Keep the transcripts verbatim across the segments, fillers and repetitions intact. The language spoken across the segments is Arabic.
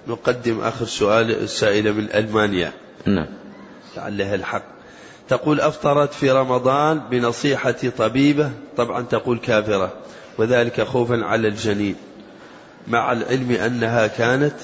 نقدم آخر سؤال السائلة من ألمانيا. نعم. لعلها الحق. تقول أفطرت في رمضان بنصيحة طبيبة، طبعا تقول كافرة، وذلك خوفا على الجنين، مع العلم أنها كانت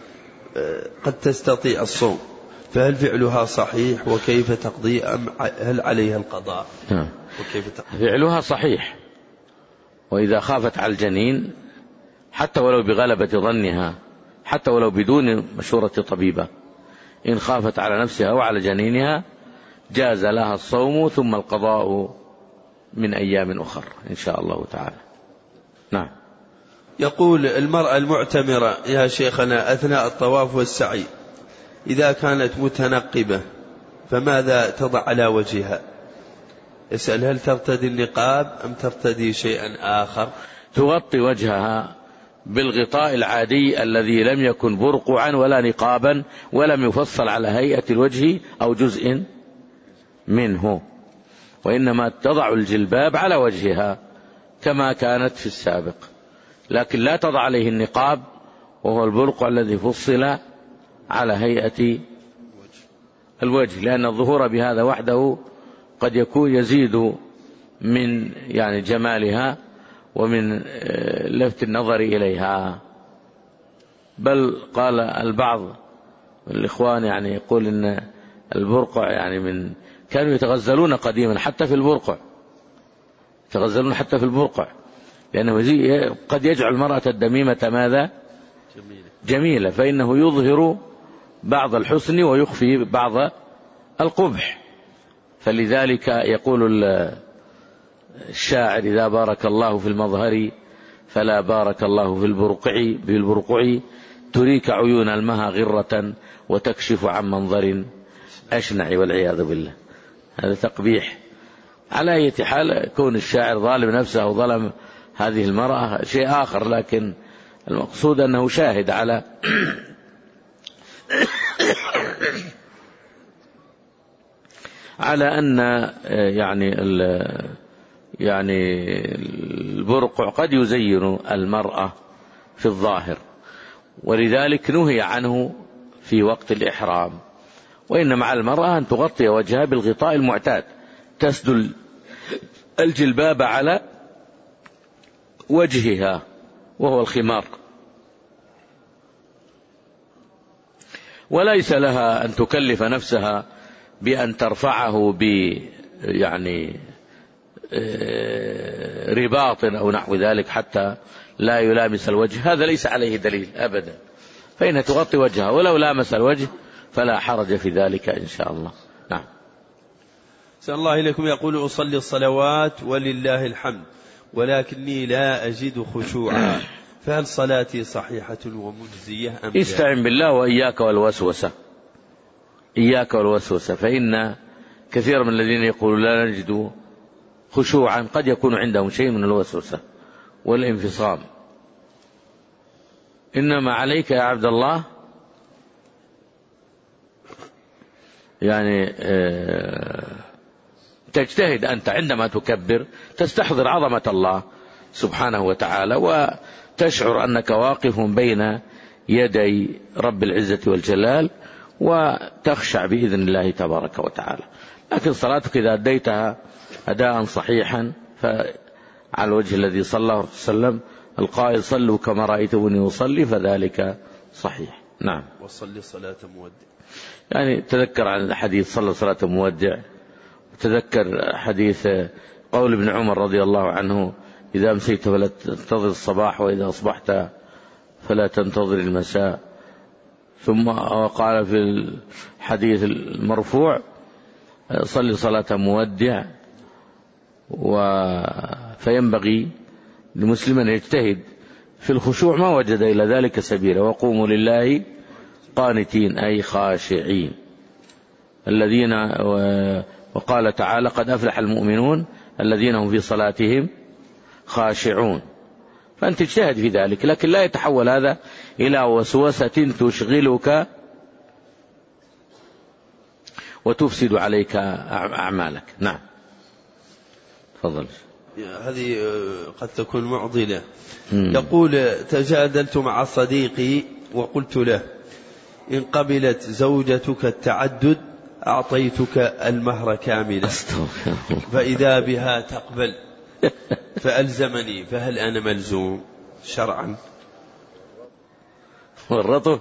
قد تستطيع الصوم، فهل فعلها صحيح وكيف تقضي أم هل عليها القضاء؟ نعم. وكيف تقضي؟ فعلها صحيح، وإذا خافت على الجنين حتى ولو بغلبة ظنها، حتى ولو بدون مشورة طبيبة، إن خافت على نفسها وعلى جنينها جاز لها الصوم ثم القضاء من أيام أخر إن شاء الله تعالى. نعم. يقول المرأة المعتمرة يا شيخنا أثناء الطواف والسعي إذا كانت متنقبة فماذا تضع على وجهها؟ يسأل هل ترتدي النقاب أم ترتدي شيئا آخر؟ تغطي وجهها بالغطاء العادي الذي لم يكن برقعا ولا نقابا ولم يفصل على هيئة الوجه أو جزء منه، وإنما تضع الجلباب على وجهها كما كانت في السابق، لكن لا تضع عليه النقاب وهو البرقع الذي فصل على هيئة الوجه، لأن الظهور بهذا وحده قد يكون يزيد من يعني جمالها ومن لفت النظر إليها. بل قال البعض من الإخوان يعني يقول إن البرقع يعني من كانوا يتغزلون قديما حتى في البرقع، يتغزلون حتى في البرقع، لأنه قد يجعل المرأة الدميمة ماذا؟ جميلة، فإنه يظهر بعض الحسن ويخفي بعض القبح. فلذلك يقول الشاعر إذا بارك الله في المظهر فلا بارك الله في البرقع، بالبرقع تريك عيون المها غرة وتكشف عن منظر أشنع والعياذ بالله. هذا تقبيح. على أي حال كون الشاعر ظالم نفسه وظلم هذه المرأة شيء آخر، لكن المقصود أنه شاهد على على أن يعني يعني البرقع قد يزين المرأة في الظاهر، ولذلك نهي عنه في وقت الإحرام، وإن مع المرأة أن تغطي وجهها بالغطاء المعتاد، تسدل الجلباب على وجهها وهو الخمار، وليس لها أن تكلف نفسها بأن ترفعه ب يعني رباط أو نحو ذلك حتى لا يلامس الوجه، هذا ليس عليه دليل أبدا، فإنها تغطي وجهها ولو لامس الوجه فلا حرج في ذلك إن شاء الله. نعم. سأل الله إليكم. يقول أصلي الصلوات ولله الحمد ولكني لا أجد خشوعا، فهل صلاتي صحيحة ومجزية أم لا؟ استعن بالله وإياك والوسوسة، إياك والوسوسة، فإن كثير من الذين يقولون لا نجد خشوعا قد يكون عندهم شيء من الوسوسة والانفصام. إنما عليك يا عبد الله يعني تجتهد أنت عندما تكبر تستحضر عظمة الله سبحانه وتعالى، وتشعر أنك واقف بين يدي رب العزة والجلال، وتخشع بإذن الله تبارك وتعالى. لكن صلاتك إذا أديتها أداء صحيحا فعلى الوجه الذي صلى الله عليه وسلم القائل صلوا كما رأيتموني أصلي، فذلك صحيح. نعم. وصلي صلاة مودع، يعني تذكر عن حديث صلى صلاة مودع، تذكر حديث قول ابن عمر رضي الله عنه إذا أمسيت فلا تنتظر الصباح وإذا أصبحت فلا تنتظر المساء. ثم قال في الحديث المرفوع صلي صلاة مودع، فينبغي لمسلم أن يجتهد في الخشوع ما وجد إلى ذلك سبيلا، وقوموا لله قانتين أي خاشعين الذين، وقال تعالى قد أفلح المؤمنون الذين هم في صلاتهم خاشعون. فأنت تجتهد في ذلك، لكن لا يتحول هذا إلى وسوسة تشغلك وتفسد عليك أعمالك. نعم. تفضل. هذه قد تكون معضلة. يقول تجادلت مع صديقي وقلت له إن قبلت زوجتك التعدد أعطيتك المهر كاملا، فإذا بها تقبل فألزمني، فهل أنا ملزوم شرعا؟ ورطه.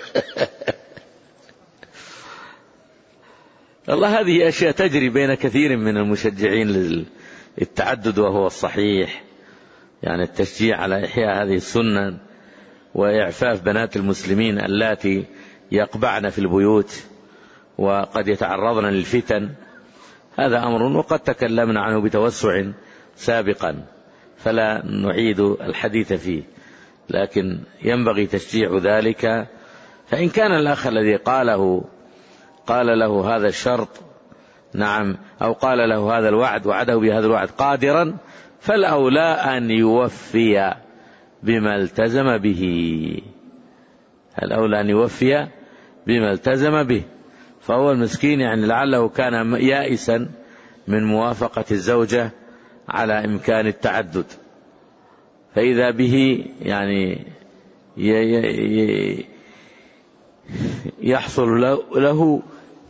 والله هذه أشياء تجري بين كثير من المشجعين للتعدد، وهو الصحيح، يعني التشجيع على إحياء هذه السنة وإعفاف بنات المسلمين اللاتي يقبعن في البيوت وقد يتعرضن للفتن، هذا أمر وقد تكلمنا عنه بتوسع سابقا فلا نعيد الحديث فيه، لكن ينبغي تشجيع ذلك. فإن كان الأخ الذي قاله قال له هذا الشرط نعم، أو قال له هذا الوعد وعده بهذا الوعد قادرا، فالأولى أن يوفي بما التزم به، الأولى أن يوفي بما التزم به. فهو المسكين يعني لعله كان يائسا من موافقة الزوجة على إمكان التعدد، فإذا به يعني يحصل له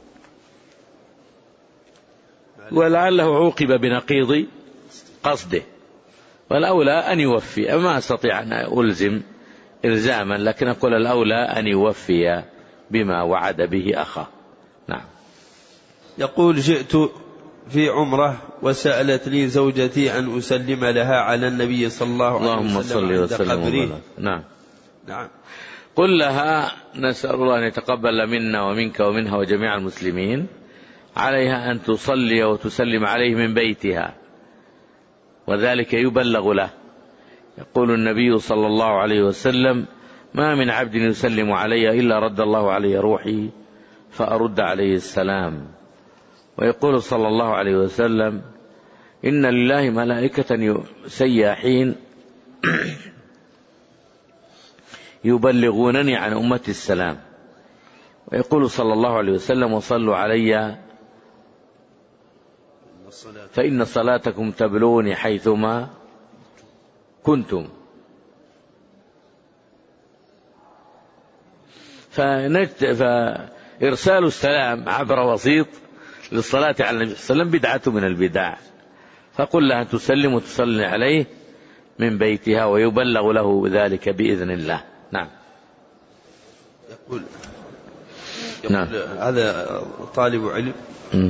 ولعله عوقب بنقيض قصده. والأولى أن يوفي، أما أستطيع أن ألزم إلزاما، لكن أقول الأولى أن يوفي بما وعد به أخاه. نعم. يقول جئت في عمرة وسألتني زوجتي أن أسلم لها على النبي صلى الله عليه وسلم عند قبره. نعم. نعم. قل لها نسأل الله أن يتقبل منا ومنك ومنها وجميع المسلمين، عليها أن تصلي وتسلم عليه من بيتها، وذلك يبلغ له. يقول النبي صلى الله عليه وسلم: ما من عبد يسلم علي إلا رد الله علي روحي فأرد عليه السلام. ويقول صلى الله عليه وسلم: إن لله ملائكة سياحين يبلغونني عن أمتي السلام. ويقول صلى الله عليه وسلم: وصلوا علي فإن صلاتكم تبلغني حيثما كنتم. فإرسال السلام عبر وسيط للصلاة على النبي صلى الله عليه وسلم بدعة من البدع، فقل لها تسلم وتصلي عليه من بيتها ويبلغ له ذلك بإذن الله. نعم. يقول, يقول نعم. هذا طالب علم م.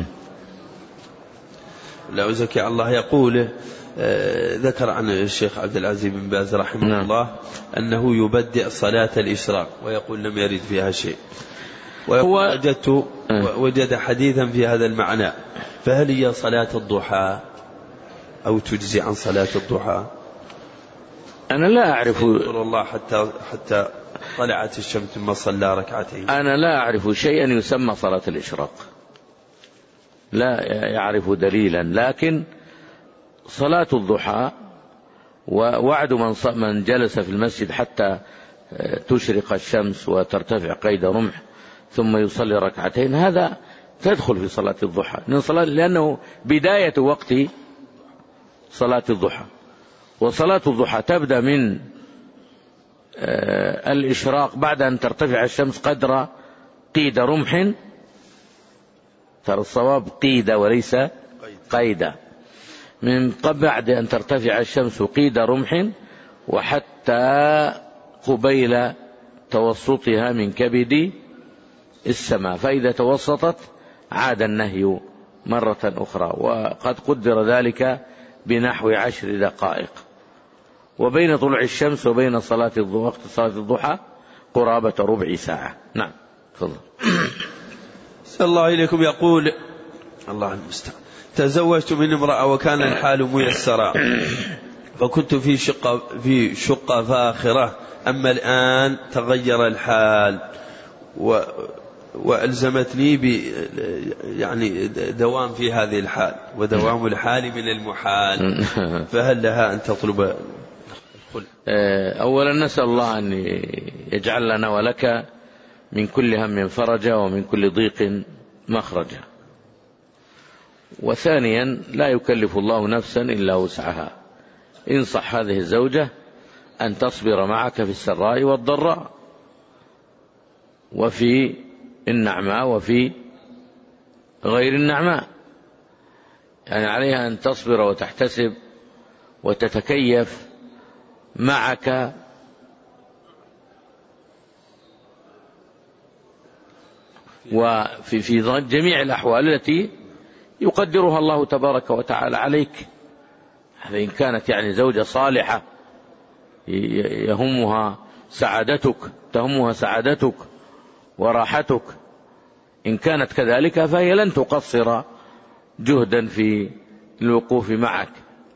لا أزكي الله، يقول آه ذكر عن الشيخ عبد العزيز بن باز رحمه نعم. الله أنه يبدأ صلاة الإشراق ويقول لم يرد فيها شيء، ويقول وجدت وجد حديثا في هذا المعنى، فهل هي صلاة الضحى أو تجزي عن صلاة الضحى؟ أنا لا أعرف الله حتى حتى طلعت الشمس ثم صلى ركعتين. أنا لا أعرف شيئا يسمى صلاة الإشراق، لا يعرف دليلا، لكن صلاة الضحى ووعد من من جلس في المسجد حتى تشرق الشمس وترتفع قيد رمح ثم يصلي ركعتين، هذا تدخل في صلاة الضحى، لأنه بداية وقت صلاة الضحى. وصلاة الضحى تبدأ من الإشراق بعد أن ترتفع الشمس قدر قيد رمح، ترى الصواب قيد وليس قيد، من بعد أن ترتفع الشمس قيد رمح وحتى قبيل توسطها من كبد السماء، فإذا توسطت عاد النهي مرة أخرى، وقد قدر ذلك بنحو عشر دقائق، وبين طلوع الشمس وبين صلاة وقت صلاة الضحى قرابة ربع ساعة. نعم. تفضل. صلى الله إليكم. يقول الله المستعان: تزوجت من امرأة وكان الحال ميسرا، فكنت في شقة في شقة فاخرة، أما الآن تغير الحال و وألزمتني ب يعني دوام في هذه الحال، ودوام الحال من المحال، فهل لها أن تطلب الخلع؟ أولا نسأل الله أن يجعل لنا ولك من كل هم فرجا ومن كل ضيق مخرجا. وثانيا لا يكلف الله نفسا إلا وسعها، انصح هذه الزوجة أن تصبر معك في السراء والضراء، وفي النعماء وفي غير النعماء، يعني عليها أن تصبر وتحتسب وتتكيف معك وفي في جميع الأحوال التي يقدرها الله تبارك وتعالى عليك. إن كانت يعني زوجة صالحة يهمها سعادتك تهمها سعادتك وراحتك، إن كانت كذلك فهي لن تقصر جهدا في الوقوف معك.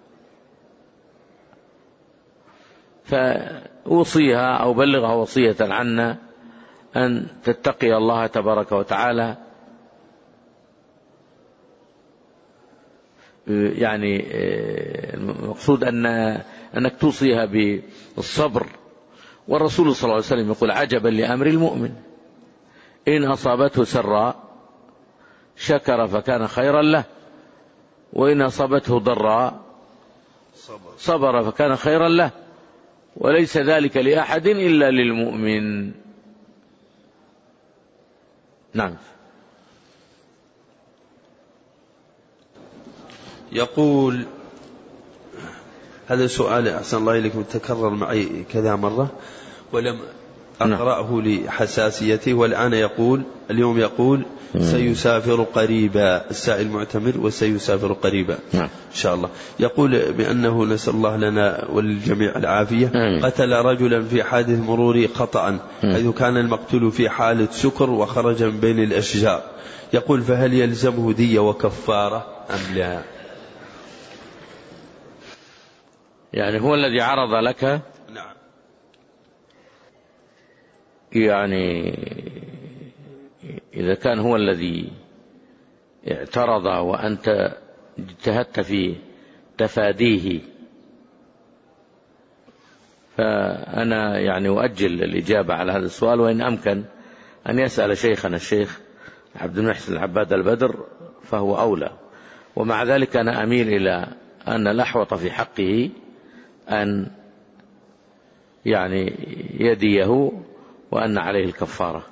فأوصيها أو بلغها وصية عنا أن تتقي الله تبارك وتعالى، يعني المقصود أن أنك توصيها بالصبر. والرسول صلى الله عليه وسلم يقول: عجبا لأمر المؤمن إن أصابته سراء شكر فكان خيرا له، وإن أصابته ضراء صبر فكان خيرا له، وليس ذلك لأحد إلا للمؤمن. نعم. يقول هذا سؤال أحسن الله إليكم تكرر معي كذا مرة ولم أقرأه لحساسيته، والآن يقول اليوم يقول سيسافر قريبا، السائل معتمر وسيسافر قريبا إن شاء الله. يقول بأنه نسأل الله لنا وللجميع العافية قتل رجلا في حادث مروري خطأ، حيث كان المقتول في حالة سكر وخرج من بين الأشجار. يقول فهل يلزمه دية وكفارة أم لا؟ يعني هو الذي عرض لك؟ نعم. يعني إذا كان هو الذي اعترض وأنت اجتهدت في تفاديه، فأنا يعني أؤجل الإجابة على هذا السؤال، وإن أمكن أن يسأل شيخنا الشيخ عبد المحسن العباد البدر فهو أولى. ومع ذلك أنا أميل إلى أن الأحوط في حقه أن يعني يديه وأن عليه الكفارة،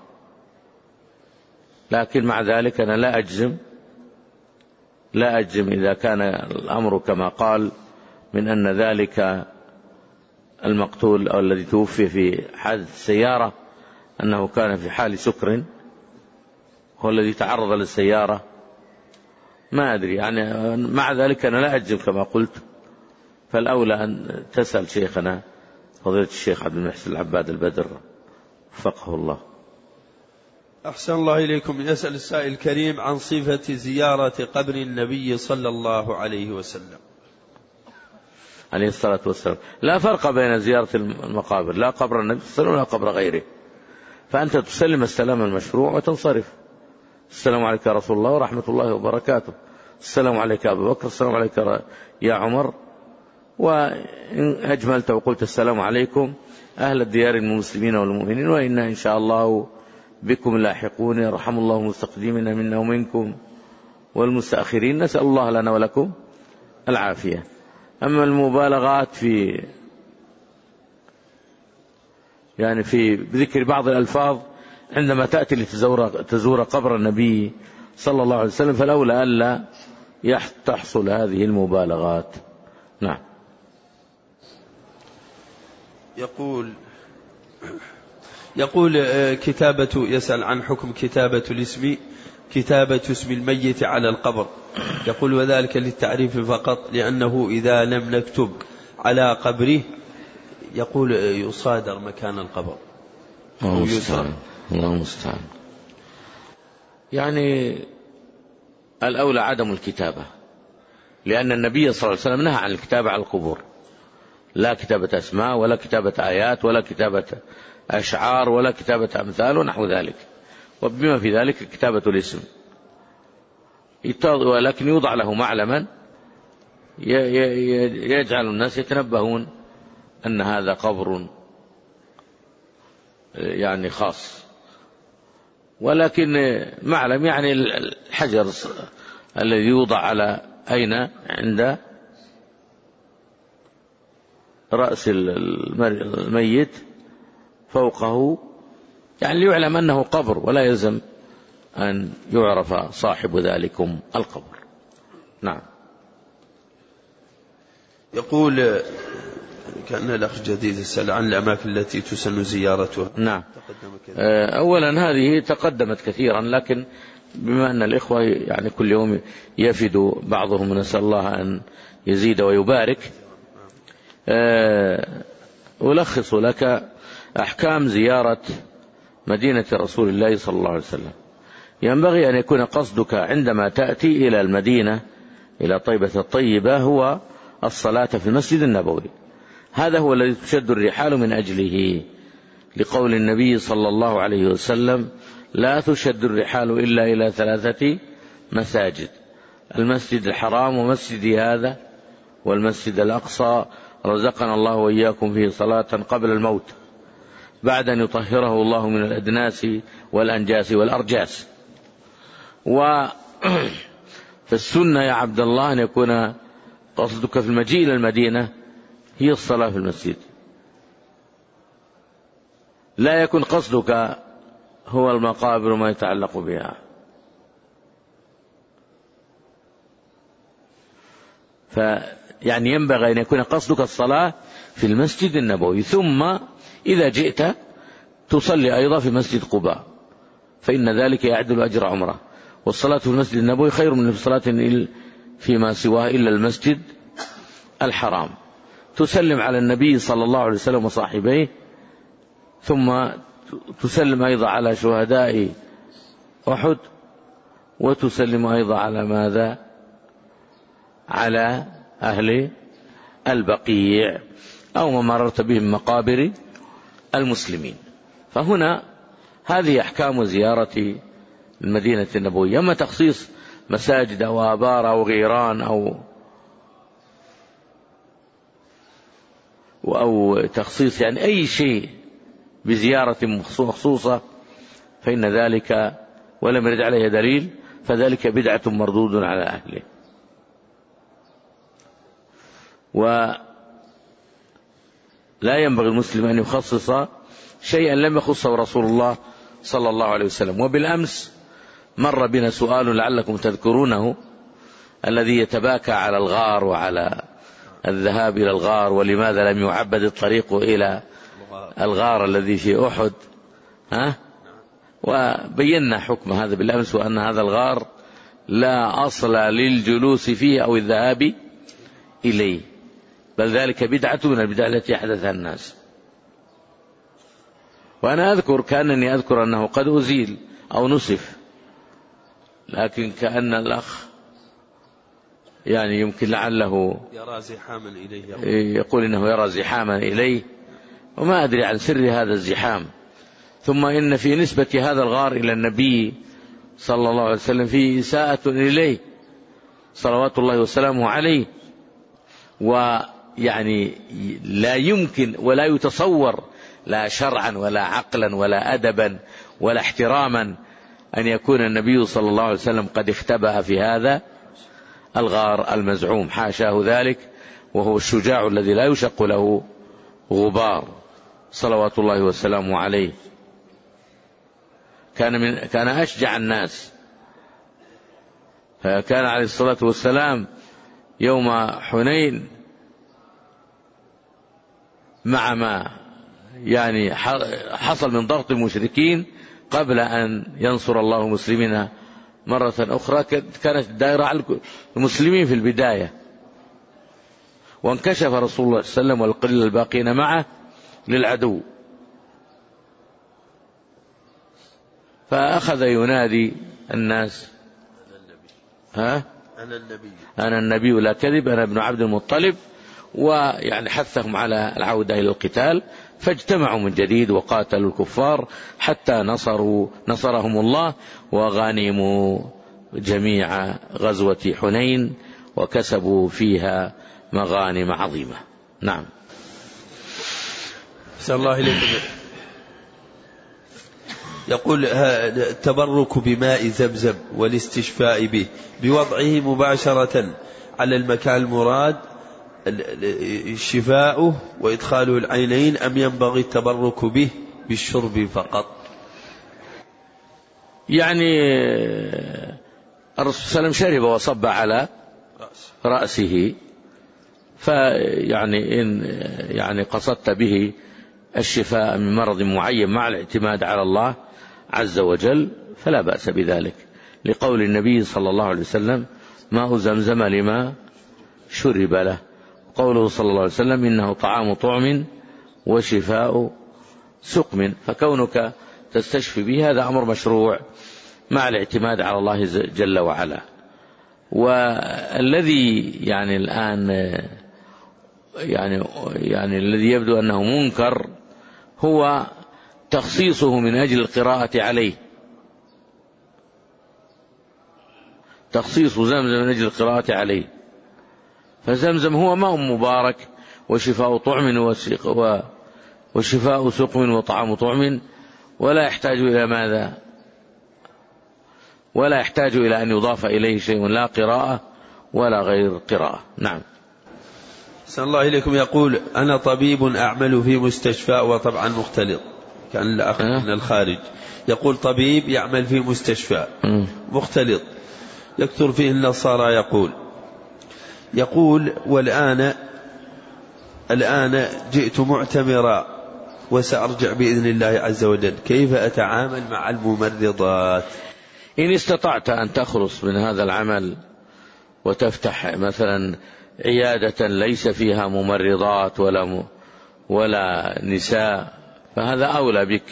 لكن مع ذلك أنا لا أجزم لا أجزم إذا كان الأمر كما قال من أن ذلك المقتول أو الذي توفي في حادث السيارة أنه كان في حال سكر هو الذي تعرض للسيارة، ما أدري. يعني مع ذلك أنا لا أجزم كما قلت، فالأولى أن تسأل شيخنا فضيلة الشيخ عبد المحسن العباد البدر وفقه الله. أحسن الله إليكم. يسأل السائل الكريم عن صفة زيارة قبر النبي صلى الله عليه وسلم عليه الصلاة والسلام. لا فرق بين زيارة المقابر، لا قبر النبي صلى الله عليه وسلم ولا قبر غيره، فأنت تسلم السلام المشروع وتنصرف. السلام عليك يا رسول الله ورحمة الله وبركاته، السلام عليك يا أبو بكر، السلام عليك يا عمر، وإن أجملت وقلت السلام عليكم أهل الديار المسلمين والمؤمنين وإنا إن شاء الله بكم لاحقون، يرحم الله المستقدمين منا ومنكم والمستأخرين، نسأل الله لنا ولكم العافية. أما المبالغات في يعني في ذكر بعض الألفاظ عندما تأتي لتزور تزور قبر النبي صلى الله عليه وسلم فالأولى ألا تحصل هذه المبالغات. نعم. يقول يقول كتابة يسأل عن حكم كتابة الاسم كتابة اسم الميت على القبر. يقول وذلك للتعريف فقط، لأنه إذا لم نكتب على قبره يقول يصادر مكان القبر. الله المستعان. يعني الأولى عدم الكتابة، لأن النبي صلى الله عليه وسلم نهى عن الكتابة على القبور، لا كتابة أسماء ولا كتابة آيات ولا كتابة أشعار ولا كتابة أمثال ونحو ذلك، وبما في ذلك كتابة الاسم، ولكن يوضع له معلما يجعل الناس يتنبهون أن هذا قبر يعني خاص، ولكن معلم يعني الحجر الذي يوضع على أين عند رأس الميت فوقه يعني ليعلم أنه قبر، ولا يلزم أن يعرف صاحب ذلكم القبر. نعم. يقول كأن الأخ جديد يسأل عن الأماكن التي تسن زيارتها. نعم. أولا هذه تقدمت كثيرا، لكن بما أن الإخوة يعني كل يوم يفد بعضهم، نسأل الله أن يزيد ويبارك، ألخص لك أحكام زيارة مدينة رسول الله صلى الله عليه وسلم. ينبغي أن يكون قصدك عندما تأتي إلى المدينة إلى طيبة الطيبة هو الصلاة في المسجد النبوي. هذا هو الذي تشد الرحال من أجله، لقول النبي صلى الله عليه وسلم: لا تشد الرحال إلا إلى ثلاثة مساجد: المسجد الحرام ومسجد هذا والمسجد الأقصى، رزقنا الله وإياكم فيه صلاة قبل الموت بعد أن يطهره الله من الأدناس والأنجاس والأرجاس. وفالسنة يا عبد الله أن يكون قصدك في المجيء إلى المدينة هي الصلاة في المسجد، لا يكون قصدك هو المقابر وما يتعلق بها. فيعني ينبغي أن يكون قصدك الصلاة في المسجد النبوي، ثم إذا جئت تصلي أيضا في مسجد قباء، فإن ذلك يعدل أجر عمره. والصلاة في المسجد النبوي خير من الصلاة فيما سواه إلا المسجد الحرام. تسلم على النبي صلى الله عليه وسلم وصاحبيه، ثم تسلم أيضا على شهداء أحد، وتسلم أيضا على ماذا؟ على أهل البقيع أو ما مررت بهم مقابر المسلمين. فهنا هذه أحكام زيارة المدينة النبوية. أما تخصيص مساجد أو آبار أو غيران أو أو تخصيص يعني أي شيء بزيارة مخصوصة فإن ذلك ولم يرد عليه دليل فذلك بدعة مردود على أهله. ولا ينبغي المسلم أن يخصص شيئا لم يخصه رسول الله صلى الله عليه وسلم. وبالأمس مر بنا سؤال لعلكم تذكرونه، الذي يتباكى على الغار وعلى الذهاب إلى الغار، ولماذا لم يعبد الطريق إلى الغار الذي في أحد، ها؟ وبينا حكم هذا بالأمس، وأن هذا الغار لا أصل للجلوس فيه أو الذهاب إليه، بل ذلك بدعة من البدع التي أحدثها الناس. وأنا أذكر كأنني أذكر أنه قد أزيل أو نسف، لكن كأن الأخ يعني يمكن لعله يرى زحاما إليه، يقول إنه يرى زحاما إليه، وما أدري عن سر هذا الزحام. ثم إن في نسبة هذا الغار إلى النبي صلى الله عليه وسلم فيه إساءة إليه صلوات الله وسلامه عليه، ويعني لا يمكن ولا يتصور لا شرعا ولا عقلا ولا أدبا ولا احتراما أن يكون النبي صلى الله عليه وسلم قد اختبأ في هذا الغار المزعوم، حاشاه ذلك، وهو الشجاع الذي لا يشق له غبار صلوات الله وسلامه عليه. كان من كان أشجع الناس، فكان عليه الصلاة والسلام يوم حنين مع ما يعني حصل من ضغط المشركين قبل أن ينصر الله المسلمين مرة أخرى، كانت الدائرة على المسلمين في البداية، وانكشف رسول الله صلى الله عليه وسلم والقليل الباقين معه للعدو، فأخذ ينادي الناس: ها؟ أنا النبي أنا النبي لا كذب، أنا ابن عبد المطلب، ويعني حثهم على العودة إلى القتال، فاجتمعوا من جديد وقاتلوا الكفار حتى نصروا نصرهم الله وغانموا جميع غزوة حنين وكسبوا فيها مغانم عظيمة. نعم. أحسن الله إليكم. يقول التبرك بماء زمزم والاستشفاء به بوضعه مباشرة على المكان المراد شفاؤه وإدخاله العينين، أم ينبغي التبرك به بالشرب فقط؟ يعني الرسول صلى الله عليه وسلم شرب وصب على رأسه، فيعني إن يعني قصدت به الشفاء من مرض معين مع الاعتماد على الله عز وجل فلا بأس بذلك، لقول النبي صلى الله عليه وسلم ماء زمزم لما شرب له، قوله صلى الله عليه وسلم إنه طعام طعم وشفاء سقم، فكونك تستشفي به هذا أمر مشروع مع الاعتماد على الله جل وعلا. والذي يعني الآن يعني يعني الذي يبدو أنه منكر هو تخصيصه من أجل القراءة عليه، تخصيص زمزم من أجل القراءة عليه، فزمزم هو ماء مبارك وشفاء طعم وشفاء سقم وطعام طعم، ولا يحتاج إلى ماذا؟ ولا يحتاج إلى أن يضاف إليه شيء، لا قراءة ولا غير قراءة. نعم. أحسن الله إليكم. يقول أنا طبيب أعمل في مستشفى، وطبعا مختلط كان الأخ من الخارج، يقول طبيب يعمل في مستشفى مختلط يكثر فيه النصارى، يقول يقول والآن الآن جئت معتمرا وسأرجع بإذن الله عز وجل، كيف أتعامل مع الممرضات؟ إن استطعت أن تخلص من هذا العمل وتفتح مثلا عيادة ليس فيها ممرضات ولا م... ولا نساء فهذا أولى بك.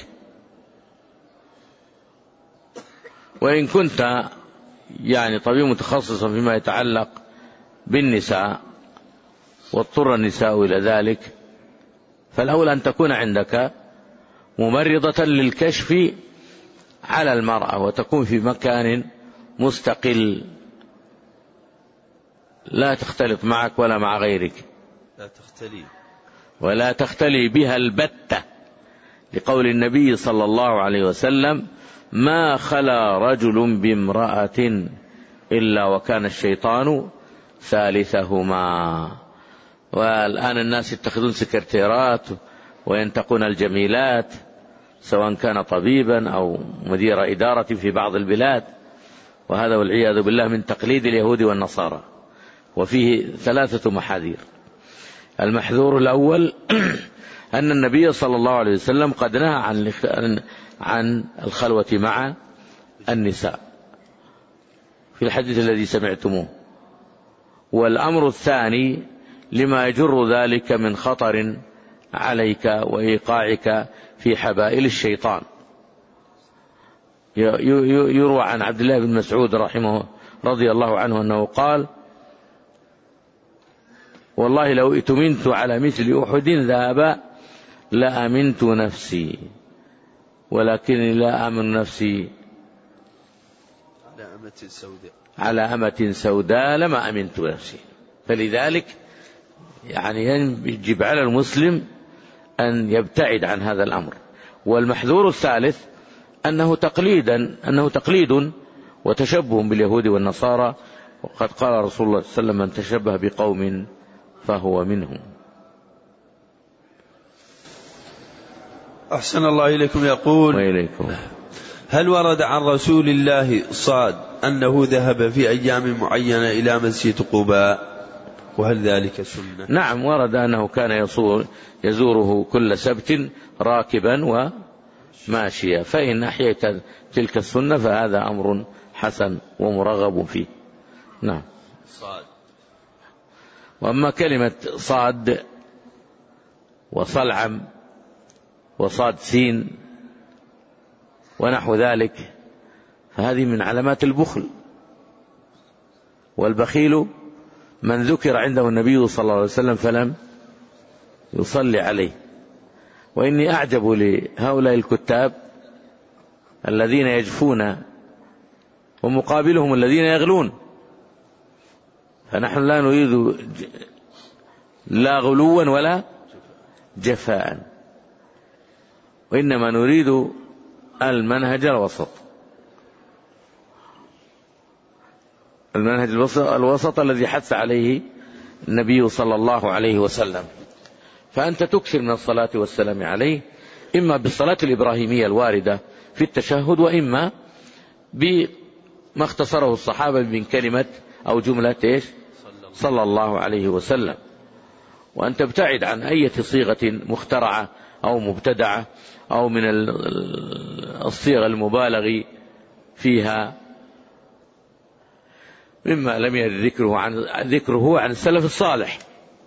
وإن كنت يعني طبيب متخصصا فيما يتعلق بالنساء واضطر النساء إلى ذلك فالأولى أن تكون عندك ممرضة للكشف على المرأة، وتكون في مكان مستقل لا تختلط معك ولا مع غيرك، لا تختلي ولا تختلي بها البتة، لقول النبي صلى الله عليه وسلم ما خلا رجل بامرأة إلا وكان الشيطان ثالثهما. والآن الناس يتخذون سكرتيرات وينتقون الجميلات سواء كان طبيبا أو مدير إدارة في بعض البلاد، وهذا والعياذ بالله من تقليد اليهود والنصارى، وفيه ثلاثة محاذير. المحذور الأول أن النبي صلى الله عليه وسلم قد نهى عن عن الخلوة مع النساء في الحديث الذي سمعتموه. والأمر الثاني لما يجر ذلك من خطر عليك وإيقاعك في حبائل الشيطان. يروى عن عبد الله بن مسعود رحمه رضي الله عنه أنه قال والله لو ائتمنت على مثل أحد ذهب لأمنت نفسي، ولكني لا أمن نفسي على أمة سوداء على أمة سوداء لما أمنت نفسي. فلذلك يعني يجب على المسلم أن يبتعد عن هذا الأمر. والمحذور الثالث أنه تقليدا أنه تقليد وتشبه باليهود والنصارى، وقد قال رسول الله صلى الله عليه وسلم من تشبه بقوم فهو منهم. أحسن الله إليكم. يقول وإليكم هل ورد عن رسول الله صاد أنه ذهب في أيام معينة إلى مسجد قباء، وهل ذلك سنة؟ نعم ورد أنه كان يصور يزوره كل سبت راكبا وماشيا، فإن أحييت تلك السنة فهذا أمر حسن ومرغب فيه. نعم. صاد. وأما كلمة صاد وصلعم وصاد سين ونحو ذلك فهذه من علامات البخل، والبخيل من ذكر عنده النبي صلى الله عليه وسلم فلم يصلي عليه. وإني أعجب لهؤلاء الكتاب الذين يجفون ومقابلهم الذين يغلون، فنحن لا نريد لا غلوا ولا جفاء، وإنما نريد المنهج الوسط، المنهج الوسط الذي حث عليه النبي صلى الله عليه وسلم. فأنت تكثر من الصلاة والسلام عليه، إما بالصلاة الإبراهيمية الواردة في التشهد، وإما بما اختصره الصحابة من كلمة أو جملة إيش؟ صلى الله عليه وسلم. وأن تبتعد عن أي صيغة مخترعة أو مبتدعة أو من الصيغ المبالغ فيها مما لم يرد ذكره عن ذكره عن السلف الصالح.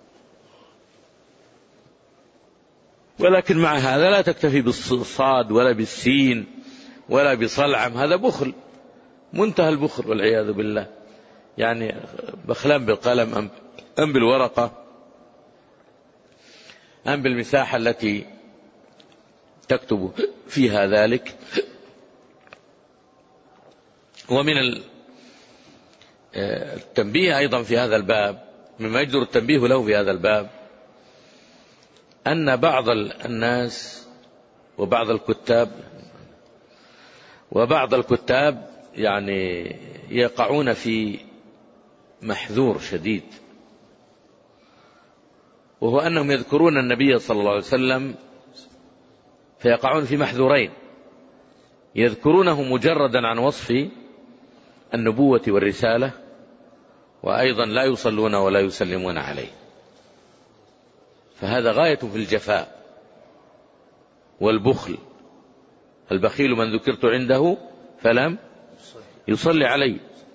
ولكن مع هذا لا تكتفي بالصاد ولا بالسين ولا بصلعم، هذا بخل، منتهى البخل والعياذ بالله. يعني بخلان بالقلم أم بالورقة أم بالمساحة التي تكتب فيها ذلك. ومن التنبيه أيضا في هذا الباب، مما يجدر التنبيه له في هذا الباب، أن بعض الناس وبعض الكتاب وبعض الكتاب يعني يقعون في محذور شديد، وهو أنهم يذكرون النبي صلى الله عليه وسلم فيقعون في محذورين: يذكرونه مجردا عن وصف النبوة والرسالة، وأيضا لا يصلون ولا يسلمون عليه، فهذا غاية في الجفاء والبخل. البخيل من ذكرت عنده فلم يصلي عليه.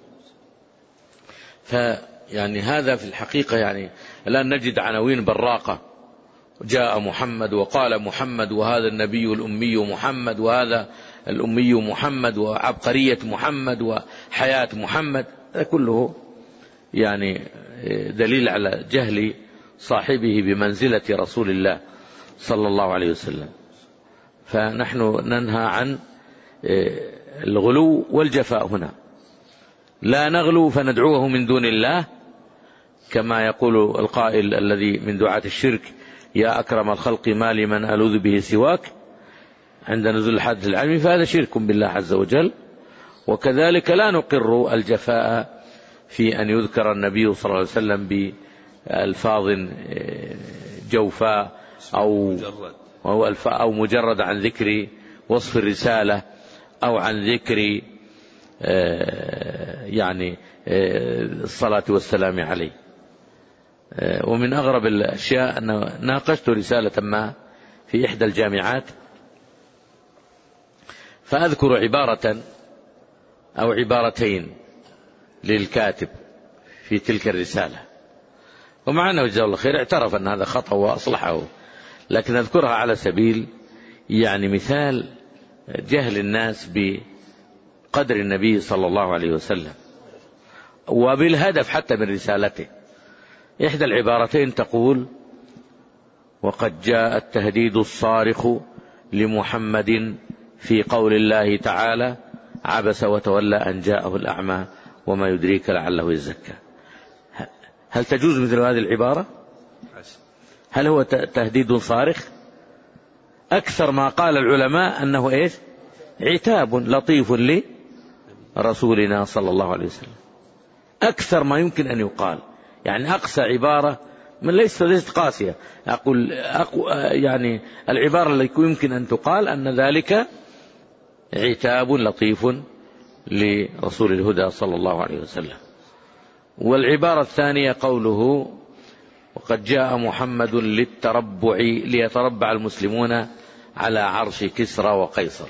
فيعني هذا في الحقيقة يعني الآن نجد عناوين براقة: جاء محمد وقال محمد، وهذا النبي الأمي محمد، وهذا الأمي محمد، وعبقرية محمد، وحياة محمد. هذا كله يعني دليل على جهل صاحبه بمنزلة رسول الله صلى الله عليه وسلم. فنحن ننهى عن الغلو والجفاء هنا، لا نغلو فندعوه من دون الله، كما يقول القائل الذي من دعاة الشرك: يا أكرم الخلق ما لمن ألوذ به سواك، عند نزول الحادث العلمي، فهذا شرك بالله عز وجل. وكذلك لا نقر الجفاء في أن يذكر النبي صلى الله عليه وسلم بألفاظ جوفاء أو أو مجرد عن ذكر وصف الرسالة أو عن ذكر يعني الصلاة والسلام عليه. ومن أغرب الأشياء أن ناقشت رسالة ما في إحدى الجامعات، فأذكر عبارة أو عبارتين للكاتب في تلك الرسالة، ومع أنه جزاه الله خير اعترف أن هذا خطأ وأصلحه، لكن أذكرها على سبيل يعني مثال جهل الناس بقدر النبي صلى الله عليه وسلم وبالهدف حتى من رسالته. إحدى العبارتين تقول: وقد جاء التهديد الصارخ لمحمد في قول الله تعالى: عبس وتولى أن جاءه الأعمى وما يدريك لعله يزكى. هل تجوز مثل هذه العبارة؟ هل هو تهديد صارخ؟ أكثر ما قال العلماء أنه إيش؟ عتاب لطيف لرسولنا صلى الله عليه وسلم، أكثر ما يمكن أن يقال. يعني أقصى عبارة من ليست ليست قاسية، أقول أقو يعني العبارة التي يمكن أن تقال أن ذلك عتاب لطيف لرسول الهدى صلى الله عليه وسلم. والعبارة الثانية قوله: وقد جاء محمد للتربع ليتربع المسلمون على عرش كسرى وقيصر.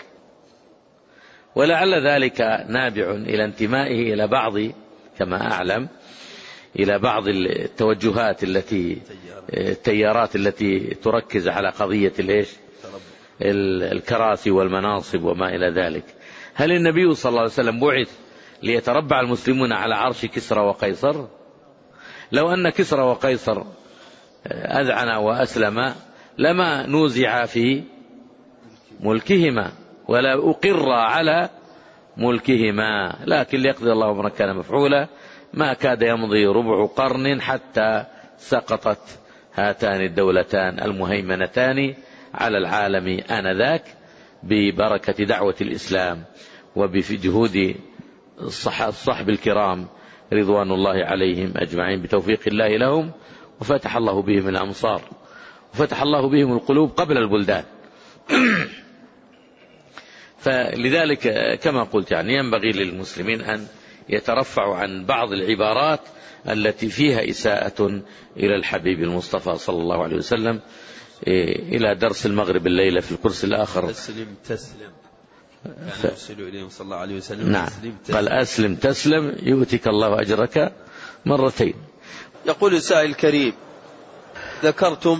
ولعل ذلك نابع إلى انتمائه إلى بعض، كما أعلم، إلى بعض التوجهات التي التيارات التي تركز على قضية الإيش؟ الكراسي والمناصب وما إلى ذلك. هل النبي صلى الله عليه وسلم بعث ليتربع المسلمون على عرش كسرى وقيصر؟ لو أن كسرى وقيصر أذعن وأسلم لما نوزع في ملكهما ولا أقر على ملكهما، لكن ليقضي الله أمرا كان مفعولا، ما كاد يمضي ربع قرن حتى سقطت هاتان الدولتان المهيمنتان على العالم آنذاك ببركة دعوة الإسلام وبجهود الصحب الكرام رضوان الله عليهم أجمعين بتوفيق الله لهم، وفتح الله بهم الأمصار وفتح الله بهم القلوب قبل البلدان. فلذلك كما قلت يعني ينبغي للمسلمين أن يترفعوا عن بعض العبارات التي فيها إساءة إلى الحبيب المصطفى صلى الله عليه وسلم. إلى درس المغرب الليلة في الكرسي الآخر. أسلم تسلم ف... يرسل إليهم صلى الله عليه وسلم. نعم. قال أسلم تسلم يؤتك الله أجرك مرتين. يقول السائل الكريم: ذكرتم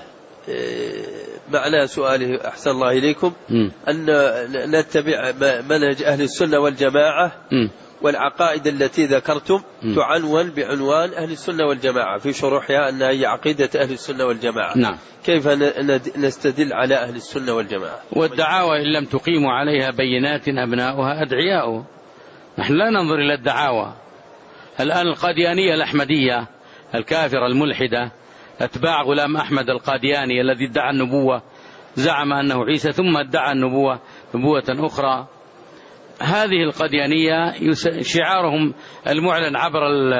معنى سؤاله أحسن الله إليكم م. أن نتبع منهج أهل السنة والجماعة م. والعقائد التي ذكرتم م. تعنون بعنوان أهل السنة والجماعة في شروحها أنها هي عقيدة أهل السنة والجماعة. نعم. كيف نستدل على أهل السنة والجماعة؟ والدعاوى إن لم تقيموا عليها بينات أبناؤها أدعياء. نحن لا ننظر إلى الدعاوى. الآن القاديانية الأحمدية الكافرة الملحدة أتباع غلام أحمد القادياني الذي ادعى النبوة، زعم أنه عيسى ثم ادعى النبوة نبوة أخرى. هذه القاديانية شعارهم المعلن عبر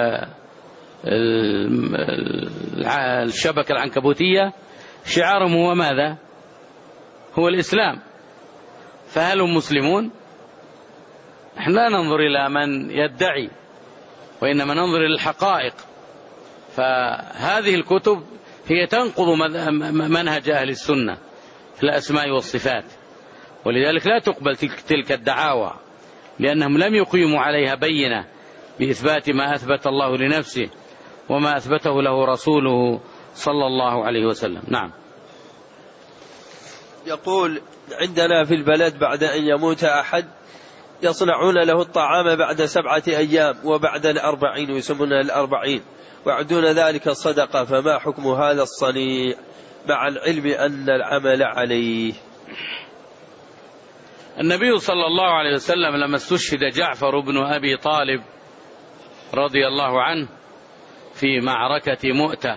الشبكة العنكبوتية شعارهم هو ماذا؟ هو الإسلام. فهل هم مسلمون؟ نحن لا ننظر إلى من يدعي وإنما ننظر إلى الحقائق. فهذه الكتب هي تنقض منهج أهل السنة في الأسماء والصفات، ولذلك لا تقبل تلك الدعاوى لأنهم لم يقيموا عليها بينة بإثبات ما أثبت الله لنفسه وما أثبته له رسوله صلى الله عليه وسلم. نعم. يقول: عندنا في البلد بعد أن يموت أحد يصنعون له الطعام بعد سبعة أيام وبعد الأربعين ويسمونها الأربعين ويعدون ذلك صدقة، فما حكم هذا الصنيع مع العلم أن العمل عليه؟ النبي صلى الله عليه وسلم لما استشهد جعفر بن أبي طالب رضي الله عنه في معركة مؤتة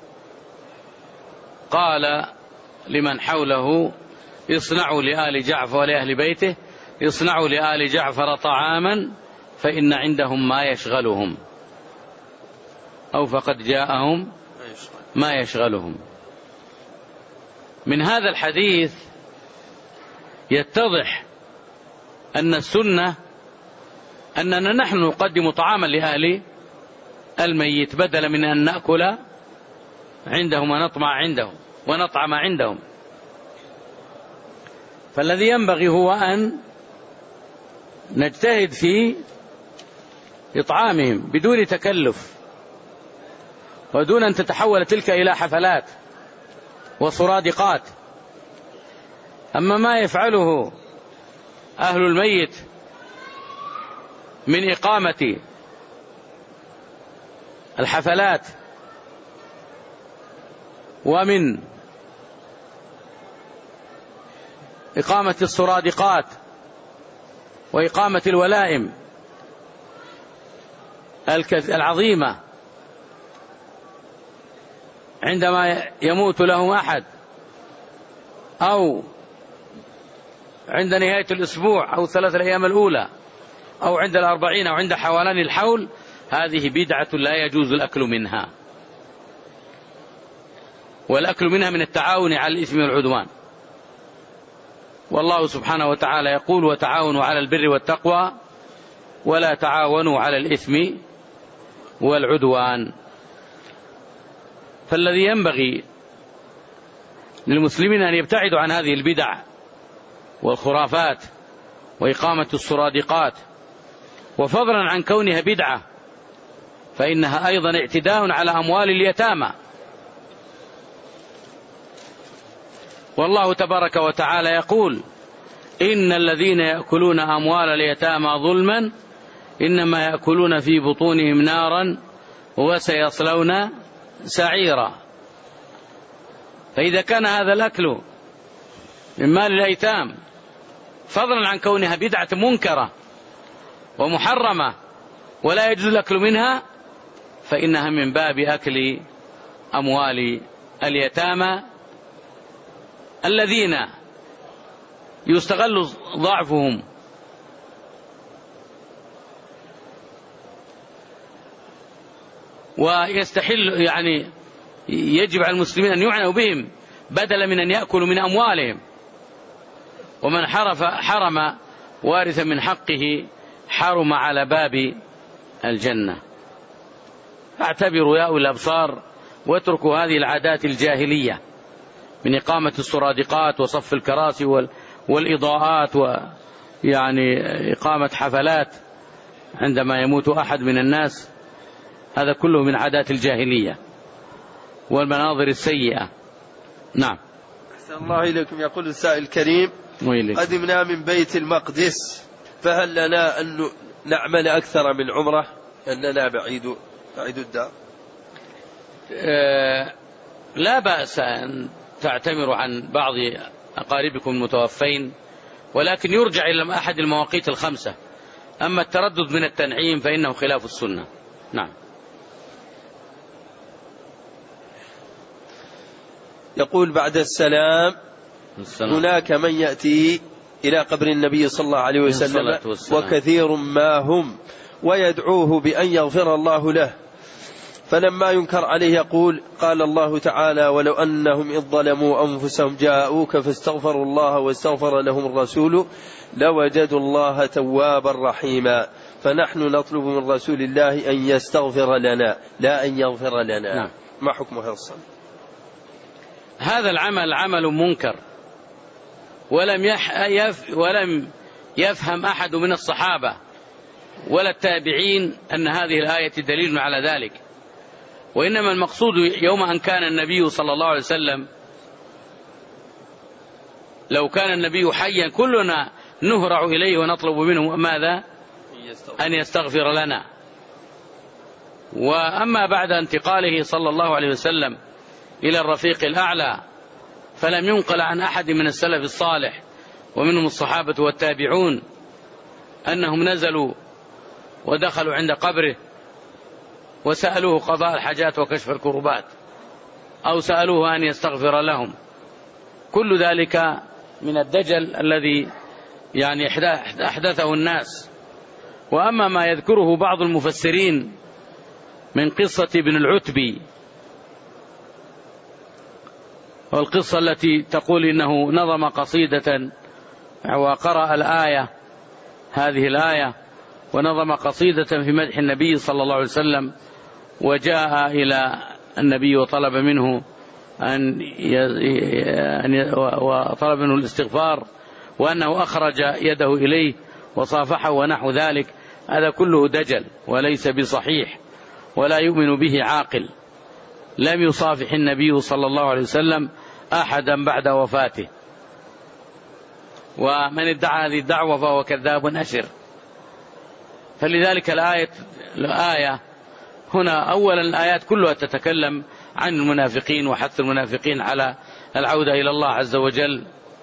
قال لمن حوله: اصنعوا لآل جعفر ولأهل بيته اصنعوا لآل جعفر طعاما فإن عندهم ما يشغلهم، أو فقد جاءهم ما يشغلهم. من هذا الحديث يتضح أن السنة أننا نحن نقدم طعاما لأهل الميت بدلا من أن نأكل عندهم ونطمع عندهم ونطعم عندهم. فالذي ينبغي هو أن نجتهد في إطعامهم بدون تكلف ودون أن تتحول تلك إلى حفلات وصرادقات. أما ما يفعله أهل الميت من إقامة الحفلات ومن إقامة الصرادقات وإقامة الولائم العظيمة عندما يموت لهم أحد أو عند نهاية الأسبوع أو ثلاثة الأيام الأولى أو عند الأربعين أو عند حوالين الحول، هذه بدعة لا يجوز الأكل منها، والأكل منها من التعاون على الإثم والعدوان. والله سبحانه وتعالى يقول: وتعاونوا على البر والتقوى ولا تعاونوا على الإثم والعدوان. فالذي ينبغي للمسلمين أن يبتعدوا عن هذه البدع والخرافات وإقامة الصرادقات، وفضلا عن كونها بدعة فإنها أيضا اعتداء على أموال اليتامى. والله تبارك وتعالى يقول: إن الذين يأكلون أموال اليتامى ظلما إنما يأكلون في بطونهم نارا وسيصلون سعيرا. فإذا كان هذا الأكل من مال الأيتام فضلا عن كونها بدعة منكرة ومحرمة ولا يجوز الأكل منها، فإنها من باب أكل أموال اليتامى الذين يستغل ضعفهم ويستحل، يعني يجب على المسلمين أن يعنوا بهم بدلا من أن يأكلوا من أموالهم. ومن حرف حرم وارثا من حقه حرم على باب الجنة. فاعتبروا يا أولي الأبصار واتركوا هذه العادات الجاهلية من إقامة السرادقات وصف الكراسي والإضاءات ويعني إقامة حفلات عندما يموت أحد من الناس. هذا كله من عادات الجاهلية والمناظر السيئة. نعم. أحسن الله إليكم. يقول السائل الكريم: قدمنا من بيت المقدس، فهل لنا أن نعمل أكثر من عمرة أننا بعيد بعيد الدار؟ أه لا بأس أن تعتمروا عن بعض أقاربكم المتوفين، ولكن يرجع إلى أحد المواقيت الخمسة. أما التردد من التنعيم فإنه خلاف السنة. نعم. يقول بعد السلام: السلام. هناك من يأتي إلى قبر النبي صلى الله عليه وسلم وكثير ما هم ويدعوه بأن يغفر الله له، فلما ينكر عليه يقول: قال الله تعالى: ولو أنهم إذ ظلموا أنفسهم جاءوك فاستغفروا الله واستغفر لهم الرسول لوجدوا الله توابا رحيما. فنحن نطلب من رسول الله أن يستغفر لنا لا أن يغفر لنا. نعم. ما حكم هذا الصلاة؟ هذا العمل عمل منكر، ولم يف ولم يفهم أحد من الصحابة ولا التابعين أن هذه الآية دليل على ذلك. وإنما المقصود يوم أن كان النبي صلى الله عليه وسلم، لو كان النبي حيا كلنا نهرع إليه ونطلب منه ماذا؟ أن يستغفر لنا. وأما بعد انتقاله صلى الله عليه وسلم إلى الرفيق الأعلى فلم ينقل عن أحد من السلف الصالح ومنهم الصحابة والتابعون أنهم نزلوا ودخلوا عند قبره وسألوه قضاء الحاجات وكشف الكربات أو سألوه أن يستغفر لهم. كل ذلك من الدجل الذي يعني أحدثه الناس. وأما ما يذكره بعض المفسرين من قصة ابن العتبي، والقصة التي تقول إنه نظم قصيدة وقرأ الآية هذه الآية ونظم قصيدة في مدح النبي صلى الله عليه وسلم، وجاء إلى النبي وطلب منه أن وطلب منه الاستغفار وأنه أخرج يده إليه وصافحه ونحو ذلك. هذا كله دجل وليس بصحيح ولا يؤمن به عاقل. لم يصافح النبي صلى الله عليه وسلم أحدا بعد وفاته، ومن ادعى هذه الدعوة فهو كذاب أشر. فلذلك الآية, الآية هنا أولا الآيات كلها تتكلم عن المنافقين وحث المنافقين على العودة إلى الله عز وجل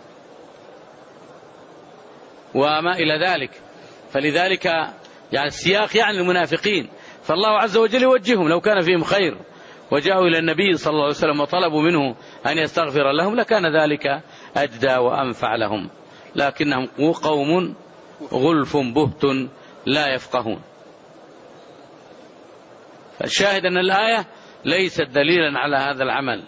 وما إلى ذلك. فلذلك يعني السياق يعني المنافقين، فالله عز وجل يوجههم لو كان فيهم خير وجاءوا إلى النبي صلى الله عليه وسلم وطلبوا منه أن يستغفر لهم لكان ذلك أجدى وأنفع لهم، لكنهم قوم غلف بهت لا يفقهون. فالشاهد أن الآية ليست دليلا على هذا العمل،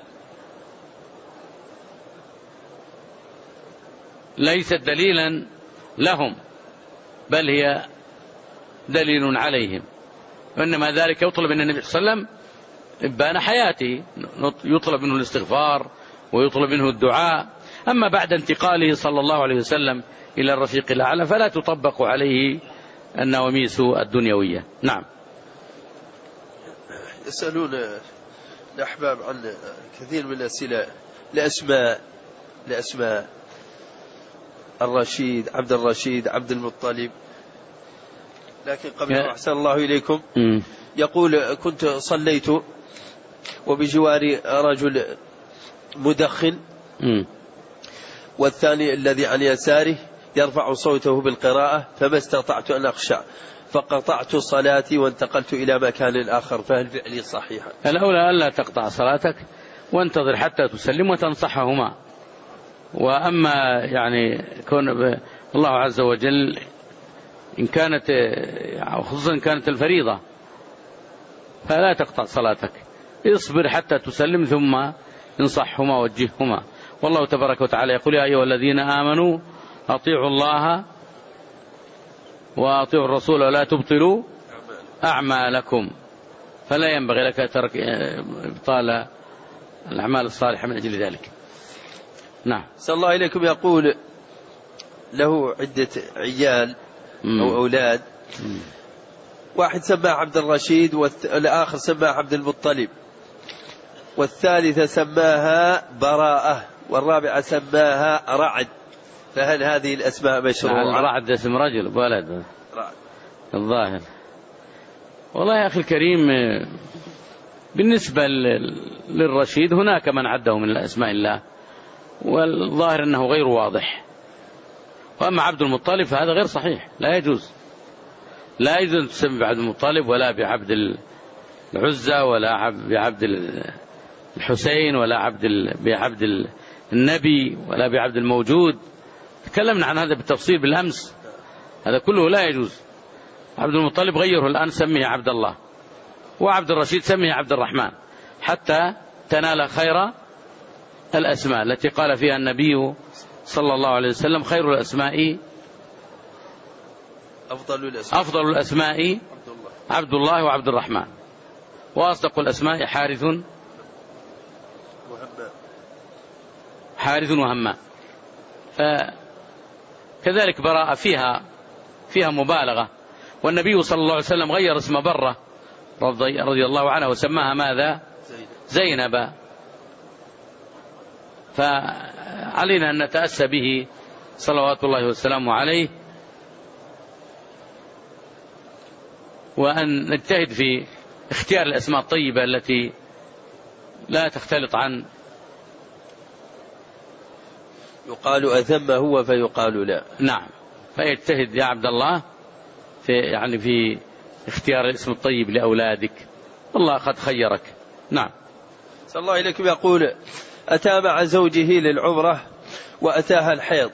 ليست دليلا لهم، بل هي دليل عليهم. وإنما ذلك يطلب من النبي صلى الله عليه وسلم إبان حياته، يطلب منه الاستغفار ويطلب منه الدعاء. أما بعد انتقاله صلى الله عليه وسلم إلى الرفيق الأعلى فلا تطبق عليه النواميس الدنيوية. نعم. يسألون الأحباب عن كثير من الأسئلة لأسماء لأسماء الرشيد، عبد الرشيد، عبد المطلب. لكن قبل أحسن الله إليكم م. يقول: كنت صليت وبجواري رجل مدخن م. والثاني الذي عن يساره يرفع صوته بالقراءة، فما استطعت أن أخشع فقطعت صلاتي وانتقلت إلى مكان آخر، فهل فعلي صحيحا؟ الأولى ألا تقطع صلاتك وانتظر حتى تسلم وتنصحهما. وأما يعني كون الله عز وجل إن كانت خصوصا إن كانت الفريضة فلا تقطع صلاتك، اصبر حتى تسلم ثم انصحهما ووجههما. والله تبارك وتعالى يقول: يا أيها الذين آمنوا أطيعوا الله وأطيعوا الرسول ولا تبطلوا أعمالكم. فلا ينبغي لك ترك إبطال الأعمال الصالحة من أجل ذلك. نعم. صلى الله إليكم. يقول له عدة عيال أو أولاد، واحد سماه عبد الرشيد والآخر سماه عبد المطلب، والثالثة سماها براءة، والرابعة سماها رعد، فهل هذه الأسماء مشروعة؟ رعد اسم رجل ولد رعد الظاهر. والله يا أخي الكريم، بالنسبة للرشيد هناك من عده من الأسماء الله، والظاهر أنه غير واضح. وأما عبد المطلب فهذا غير صحيح، لا يجوز، لا يجوز أن تسمي بعبد المطلب ولا بعبد العزة ولا بعبد الحسين ولا عبد بعبد النبي ولا بعبد الموجود. تكلمنا عن هذا بالتفصيل بالأمس، هذا كله لا يجوز. عبد المطلب غيره الآن سميه عبد الله، وعبد الرشيد سميه عبد الرحمن، حتى تنال خير الأسماء التي قال فيها النبي صلى الله عليه وسلم: خير الأسماء أفضل الأسماء, أفضل الأسماء عبد, الله. عبد الله وعبد الرحمن، وأصدق الأسماء حارث وهمام. حارث وهمام. فكذلك براءة فيها فيها مبالغة. والنبي صلى الله عليه وسلم غير اسم برة رضي الله عنه وسماها ماذا؟ زينب. فعلينا أن نتأسى به صلوات الله وسلامه عليه، وأن نجتهد في اختيار الأسماء الطيبة التي لا تختلط عن يقال أثم هو فيقال لا. نعم. فيجتهد يا عبد الله في يعني في اختيار الاسم الطيب لأولادك، الله قد خيرك. نعم. صلى الله عليكم. يقول: أتى مع زوجه للعمرة وأتاها الحيض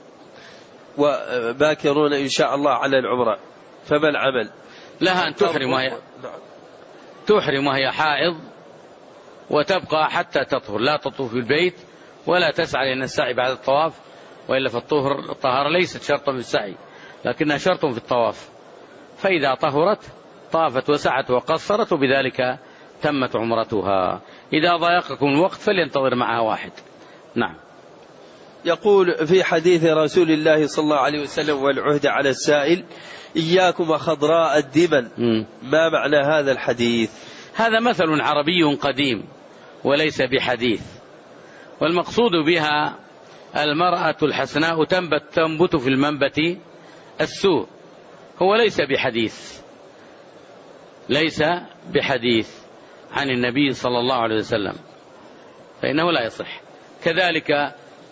وباكرون إن شاء الله على العمرة، فما العمل؟ لها أن تحرم وهي تحرم وهي حائض وتبقى حتى تطهر، لا تطوف بالبيت ولا تسعى، لأن السعي بعد الطواف، وإلا فالطهر الطهارة ليست شرطا في السعي لكنها شرط في الطواف. فإذا طهرت طافت وسعت وقصرت، وبذلك تمت عمرتها. إذا ضايقكم الوقت فلينتظر معها واحد. نعم. يقول: في حديث رسول الله صلى الله عليه وسلم: والعهد على السائل إياكم وخضراء الدمن. ما معنى هذا الحديث؟ هذا مثل عربي قديم وليس بحديث، والمقصود بها المرأة الحسناء تنبت تنبت في المنبت السوء. هو ليس بحديث، ليس بحديث عن النبي صلى الله عليه وسلم، فإنه لا يصح. كذلك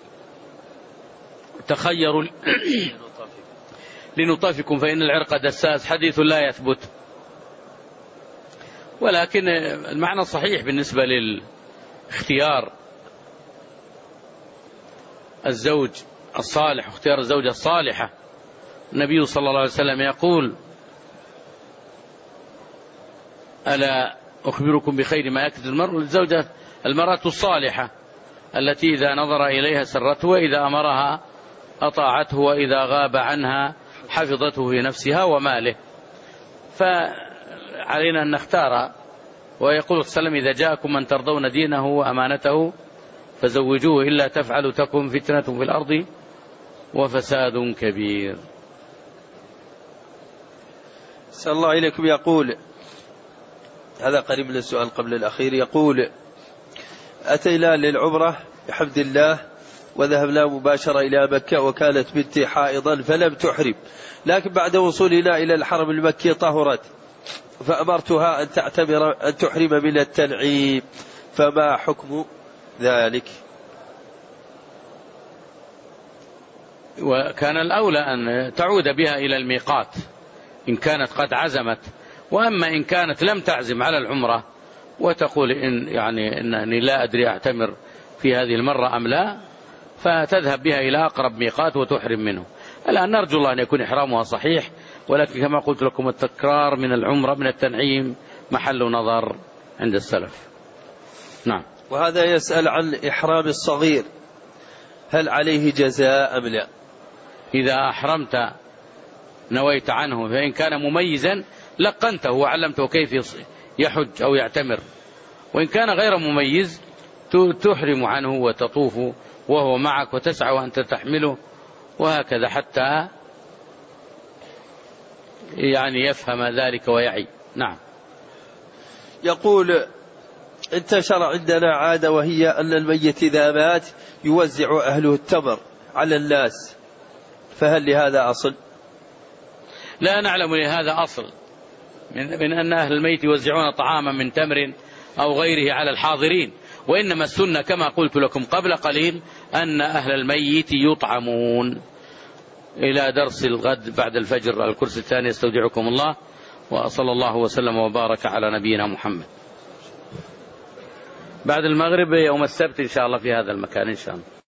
تخيروا لنطافكم فإن العرق دساس، حديث لا يثبت. ولكن المعنى الصحيح بالنسبة للاختيار الزوج الصالح واختيار الزوجة الصالحة، النبي صلى الله عليه وسلم يقول: ألا أخبركم بخير ما يكتب المرء للزوجة المرأة الصالحة التي إذا نظر إليها سرته، وإذا أمرها أطاعته، وإذا غاب عنها حفظته في نفسها وماله. فعلينا أن نختار. ويقول صلى الله عليه وسلم: إذا جاءكم من ترضون دينه وأمانته فزوجوه، إلا تفعلوا تكن فتنة في الأرض وفساد كبير. صلى الله عليكم. يقول: هذا قريب من السؤال قبل الأخير. يقول: أتينا للعمرة بحمد الله وذهبنا مباشرة إلى مكة، وكانت بنتي حائضا فلم تحرم، لكن بعد وصولنا إلى الحرم المكي طهرت، فأمرتها أن تعتبر أن تحرم من التنعيم، فما حكم ذلك؟ وكان الأولى أن تعود بها إلى الميقات إن كانت قد عزمت. وأما إن كانت لم تعزم على العمرة وتقول إن يعني إنني لا أدري أعتمر في هذه المرة أم لا، فتذهب بها إلى أقرب ميقات وتحرم منه. الآن نرجو الله أن يكون إحرامها صحيح، ولكن كما قلت لكم التكرار من العمرة من التنعيم محل نظر عند السلف. نعم. وهذا يسأل عن إحرام الصغير، هل عليه جزاء أم لا؟ إذا أحرمت نويت عنه، فإن كان مميزا لقنته وعلمته كيف يحج أو يعتمر، وإن كان غير مميز تحرم عنه وتطوف وهو معك وتسعى وأنت تحمله، وهكذا حتى يعني يفهم ذلك ويعي. نعم. يقول: انتشر عندنا عادة، وهي أن الميت إذا مات يوزع أهله التمر على الناس، فهل لهذا أصل؟ لا نعلم لهذا أصل من أن أهل الميت يوزعون طعاما من تمر أو غيره على الحاضرين، وإنما السنة كما قلت لكم قبل قليل أن أهل الميت يطعمون. إلى درس الغد بعد الفجر الكرسي الثاني، استودعكم الله، وصلى الله وسلم وبارك على نبينا محمد. بعد المغرب يوم السبت إن شاء الله في هذا المكان إن شاء الله.